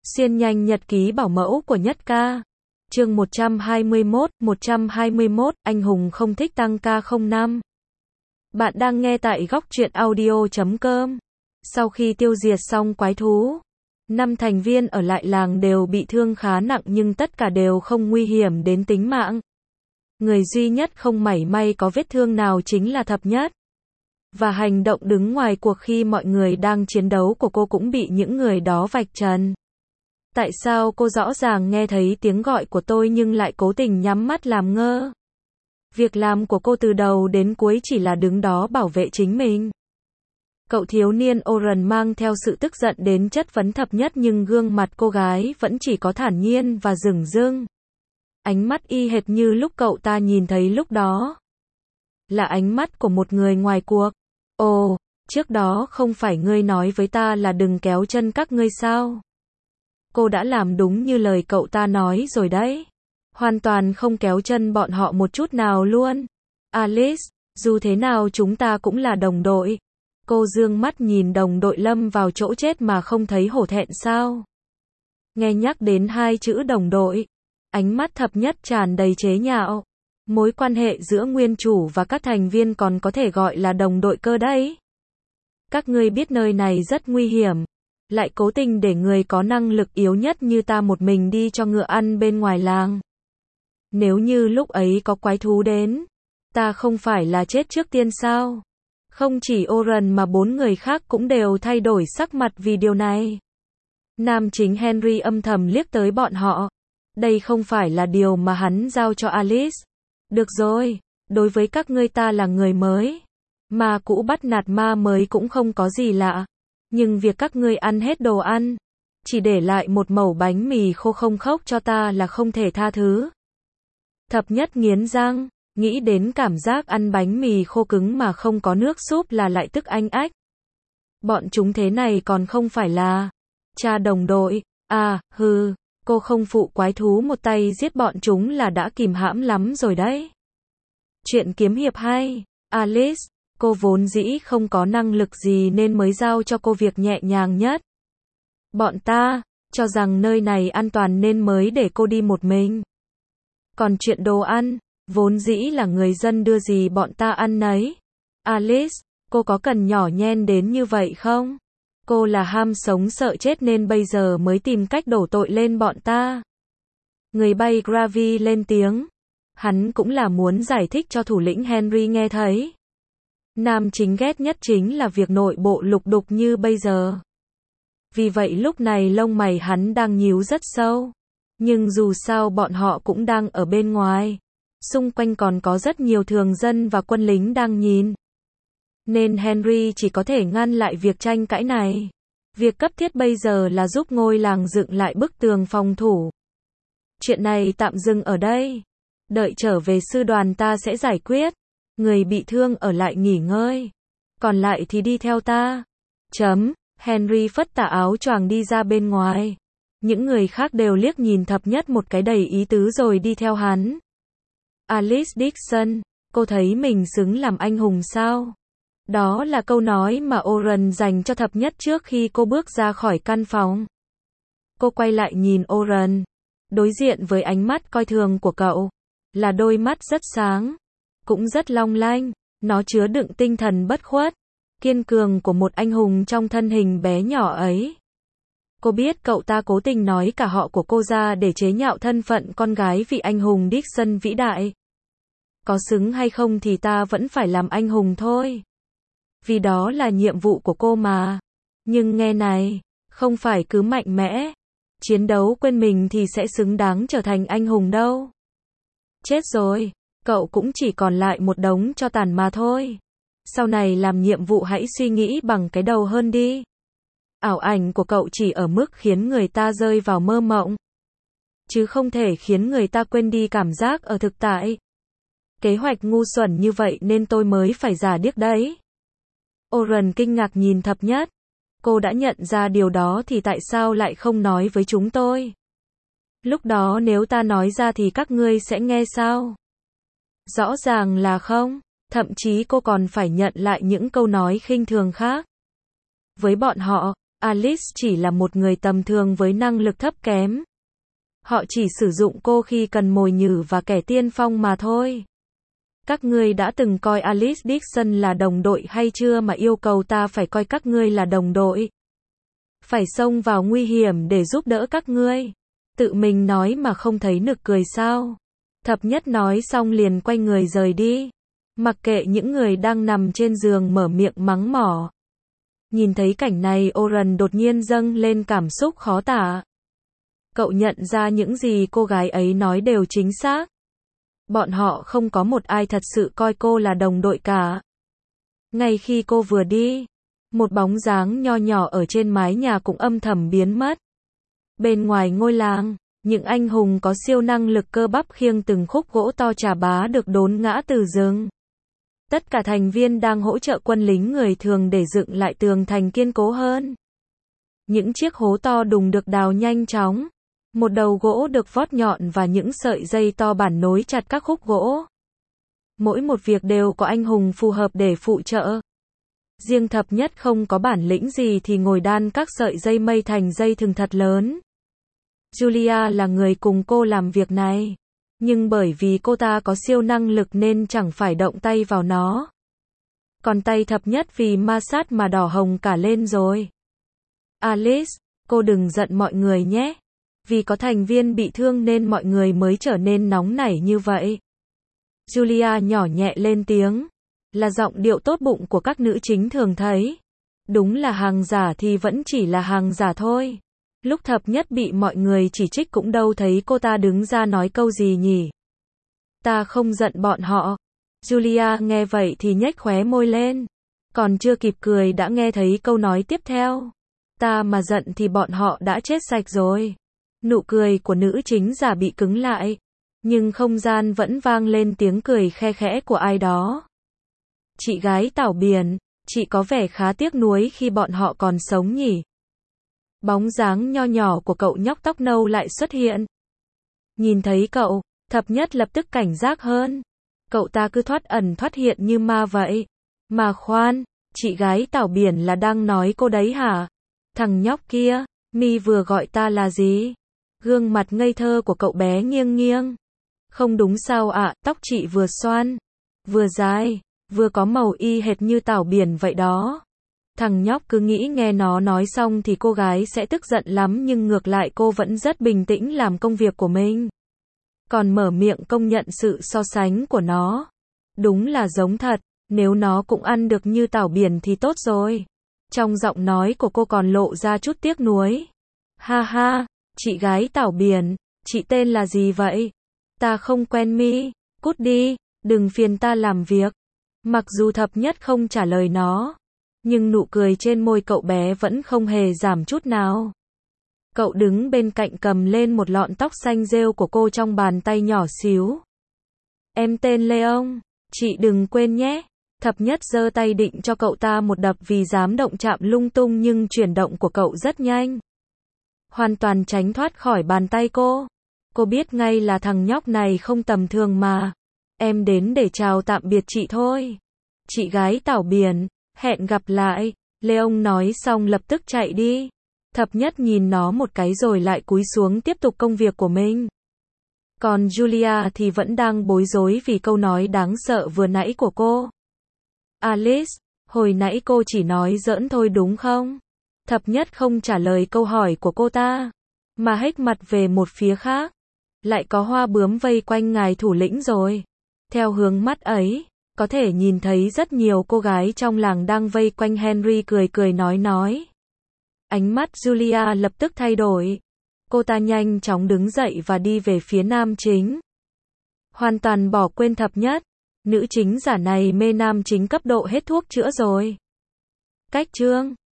Xuyên nhanh nhật ký bảo mẫu của Nhất Ca. Chương 121, anh hùng không thích tăng ca 05. Bạn đang nghe tại góc truyện audio.com. Sau khi tiêu diệt xong quái thú, 5 thành viên ở lại làng đều bị thương khá nặng nhưng tất cả đều không nguy hiểm đến tính mạng. Người duy nhất không mảy may có vết thương nào chính là Thập Nhất. Và hành động đứng ngoài cuộc khi mọi người đang chiến đấu của cô cũng bị những người đó vạch trần. Tại sao cô rõ ràng nghe thấy tiếng gọi của tôi nhưng lại cố tình nhắm mắt làm ngơ? Việc làm của cô từ đầu đến cuối chỉ là đứng đó bảo vệ chính mình. Cậu thiếu niên Oren mang theo sự tức giận đến chất vấn Thập Nhất nhưng gương mặt cô gái vẫn chỉ có thản nhiên và dửng dưng. Ánh mắt y hệt như lúc cậu ta nhìn thấy lúc đó. Là ánh mắt của một người ngoài cuộc. Ồ, trước đó không phải ngươi nói với ta là đừng kéo chân các ngươi sao? Cô đã làm đúng như lời cậu ta nói rồi đấy. Hoàn toàn không kéo chân bọn họ một chút nào luôn. Alice, dù thế nào chúng ta cũng là đồng đội. Cô dương mắt nhìn đồng đội lâm vào chỗ chết mà không thấy hổ thẹn sao? Nghe nhắc đến hai chữ đồng đội, ánh mắt Thập Nhất tràn đầy chế nhạo. Mối quan hệ giữa nguyên chủ và các thành viên còn có thể gọi là đồng đội cơ đấy. Các ngươi biết nơi này rất nguy hiểm, lại cố tình để người có năng lực yếu nhất như ta một mình đi cho ngựa ăn bên ngoài làng. Nếu như lúc ấy có quái thú đến, ta không phải là chết trước tiên sao? Không chỉ Oren mà 4 người khác cũng đều thay đổi sắc mặt vì điều này. Nam chính Henry âm thầm liếc tới bọn họ. Đây không phải là điều mà hắn giao cho Alice. Được rồi, đối với các ngươi ta là người mới. Ma cũ bắt nạt ma mới cũng không có gì lạ. Nhưng việc các ngươi ăn hết đồ ăn, chỉ để lại một mẩu bánh mì khô không khốc cho ta là không thể tha thứ. Thập Nhất nghiến răng, nghĩ đến cảm giác ăn bánh mì khô cứng mà không có nước súp là lại tức anh ách. Bọn chúng thế này còn không phải là cha đồng đội, à, hừ, cô không phụ quái thú một tay giết bọn chúng là đã kìm hãm lắm rồi đấy. Chuyện kiếm hiệp hay, Alice, cô vốn dĩ không có năng lực gì nên mới giao cho cô việc nhẹ nhàng nhất. Bọn ta cho rằng nơi này an toàn nên mới để cô đi một mình. Còn chuyện đồ ăn, vốn dĩ là người dân đưa gì bọn ta ăn nấy. Alice, cô có cần nhỏ nhen đến như vậy không? Cô là ham sống sợ chết nên bây giờ mới tìm cách đổ tội lên bọn ta. Người bay Gravy lên tiếng. Hắn cũng là muốn giải thích cho thủ lĩnh Henry nghe thấy. Nam chính ghét nhất chính là việc nội bộ lục đục như bây giờ. Vì vậy lúc này lông mày hắn đang nhíu rất sâu. Nhưng dù sao bọn họ cũng đang ở bên ngoài. Xung quanh còn có rất nhiều thường dân và quân lính đang nhìn. Nên Henry chỉ có thể ngăn lại việc tranh cãi này. Việc cấp thiết bây giờ là giúp ngôi làng dựng lại bức tường phòng thủ. Chuyện này tạm dừng ở đây. Đợi trở về sư đoàn ta sẽ giải quyết. Người bị thương ở lại nghỉ ngơi. Còn lại thì đi theo ta. Henry phất tà áo choàng đi ra bên ngoài. Những người khác đều liếc nhìn Thập Nhất một cái đầy ý tứ rồi đi theo hắn. Alice Dixon, cô thấy mình xứng làm anh hùng sao? Đó là câu nói mà Oren dành cho Thập Nhất trước khi cô bước ra khỏi căn phòng. Cô quay lại nhìn Oren. Đối diện với ánh mắt coi thường của cậu, là đôi mắt rất sáng, cũng rất long lanh. Nó chứa đựng tinh thần bất khuất, kiên cường của một anh hùng trong thân hình bé nhỏ ấy. Cô biết cậu ta cố tình nói cả họ của cô ra để chế nhạo thân phận con gái vị anh hùng Dixon vĩ đại. Có xứng hay không thì ta vẫn phải làm anh hùng thôi. Vì đó là nhiệm vụ của cô mà. Nhưng nghe này, không phải cứ mạnh mẽ, chiến đấu quên mình thì sẽ xứng đáng trở thành anh hùng đâu. Chết rồi, cậu cũng chỉ còn lại một đống tro tàn mà thôi. Sau này làm nhiệm vụ hãy suy nghĩ bằng cái đầu hơn đi. Ảo ảnh của cậu chỉ ở mức khiến người ta rơi vào mơ mộng, chứ không thể khiến người ta quên đi cảm giác ở thực tại. Kế hoạch ngu xuẩn như vậy nên tôi mới phải giả điếc đấy. Oren kinh ngạc nhìn Thập Nhất. Cô đã nhận ra điều đó thì tại sao lại không nói với chúng tôi? Lúc đó nếu ta nói ra thì các ngươi sẽ nghe sao? Rõ ràng là không. Thậm chí cô còn phải nhận lại những câu nói khinh thường khác. Với bọn họ, Alice chỉ là một người tầm thường với năng lực thấp kém. Họ chỉ sử dụng cô khi cần mồi nhử và kẻ tiên phong mà thôi. Các ngươi đã từng coi Alice Dixon là đồng đội hay chưa mà yêu cầu ta phải coi các ngươi là đồng đội? Phải xông vào nguy hiểm để giúp đỡ các ngươi. Tự mình nói mà không thấy nực cười sao? Thập nhất nói xong liền quay người rời đi. Mặc kệ những người đang nằm trên giường mở miệng mắng mỏ. Nhìn thấy cảnh này, Oren đột nhiên dâng lên cảm xúc khó tả. Cậu nhận ra những gì cô gái ấy nói đều chính xác. Bọn họ không có một ai thật sự coi cô là đồng đội cả. Ngay khi cô vừa đi, một bóng dáng nho nhỏ ở trên mái nhà cũng âm thầm biến mất. Bên ngoài ngôi làng, những anh hùng có siêu năng lực cơ bắp khiêng từng khúc gỗ to chà bá được đốn ngã từ rừng. Tất cả thành viên đang hỗ trợ quân lính người thường để dựng lại tường thành kiên cố hơn. Những chiếc hố to đùng được đào nhanh chóng. Một đầu gỗ được vót nhọn và những sợi dây to bản nối chặt các khúc gỗ. Mỗi một việc đều có anh hùng phù hợp để phụ trợ. Riêng thập nhất không có bản lĩnh gì thì ngồi đan các sợi dây mây thành dây thừng thật lớn. Julia là người cùng cô làm việc này. Nhưng bởi vì cô ta có siêu năng lực nên chẳng phải động tay vào nó. Còn tay thập nhất vì ma sát mà đỏ hồng cả lên rồi. Alice, cô đừng giận mọi người nhé. Vì có thành viên bị thương nên mọi người mới trở nên nóng nảy như vậy. Julia nhỏ nhẹ lên tiếng. Là giọng điệu tốt bụng của các nữ chính thường thấy. Đúng là hàng giả thì vẫn chỉ là hàng giả thôi. Lúc thập nhất bị mọi người chỉ trích cũng đâu thấy cô ta đứng ra nói câu gì nhỉ. Ta không giận bọn họ. Julia nghe vậy thì nhếch khóe môi lên. Còn chưa kịp cười đã nghe thấy câu nói tiếp theo. Ta mà giận thì bọn họ đã chết sạch rồi. Nụ cười của nữ chính giả bị cứng lại. Nhưng không gian vẫn vang lên tiếng cười khe khẽ của ai đó. Chị gái Tảo Biển, chị có vẻ khá tiếc nuối khi bọn họ còn sống nhỉ. Bóng dáng nho nhỏ của cậu nhóc tóc nâu lại xuất hiện. Nhìn thấy cậu, thập nhất lập tức cảnh giác hơn. Cậu ta cứ thoát ẩn thoát hiện như ma vậy. Mà khoan, chị gái Tảo Biển là đang nói cô đấy hả? Thằng nhóc kia, mi vừa gọi ta là gì? Gương mặt ngây thơ của cậu bé nghiêng nghiêng. Không đúng sao ạ, tóc chị vừa xoăn, vừa dài, vừa có màu y hệt như Tảo Biển vậy đó. Thằng nhóc cứ nghĩ nghe nó nói xong thì cô gái sẽ tức giận lắm nhưng ngược lại cô vẫn rất bình tĩnh làm công việc của mình. Còn mở miệng công nhận sự so sánh của nó. Đúng là giống thật, nếu nó cũng ăn được như Tảo Biển thì tốt rồi. Trong giọng nói của cô còn lộ ra chút tiếc nuối. Ha ha, chị gái Tảo Biển, chị tên là gì vậy? Ta không quen mi, cút đi, đừng phiền ta làm việc. Mặc dù thập nhất không trả lời nó, nhưng nụ cười trên môi cậu bé vẫn không hề giảm chút nào. Cậu đứng bên cạnh cầm lên một lọn tóc xanh rêu của cô trong bàn tay nhỏ xíu. Em tên Leon, chị đừng quên nhé. Thập nhất giơ tay định cho cậu ta một đập vì dám động chạm lung tung nhưng chuyển động của cậu rất nhanh. Hoàn toàn tránh thoát khỏi bàn tay cô. Cô biết ngay là thằng nhóc này không tầm thường mà. Em đến để chào tạm biệt chị thôi. Chị gái Tảo Biển, hẹn gặp lại. Leon nói xong lập tức chạy đi. Thập nhất nhìn nó một cái rồi lại cúi xuống tiếp tục công việc của mình. Còn Julia thì vẫn đang bối rối vì câu nói đáng sợ vừa nãy của cô. Alice, hồi nãy cô chỉ nói giỡn thôi đúng không? Thập nhất không trả lời câu hỏi của cô ta, mà hếch mặt về một phía khác. Lại có hoa bướm vây quanh ngài thủ lĩnh rồi. Theo hướng mắt ấy, có thể nhìn thấy rất nhiều cô gái trong làng đang vây quanh Henry cười cười nói. Ánh mắt Julia lập tức thay đổi. Cô ta nhanh chóng đứng dậy và đi về phía nam chính. Hoàn toàn bỏ quên thập nhất. Nữ chính giả này mê nam chính cấp độ hết thuốc chữa rồi. Cách chương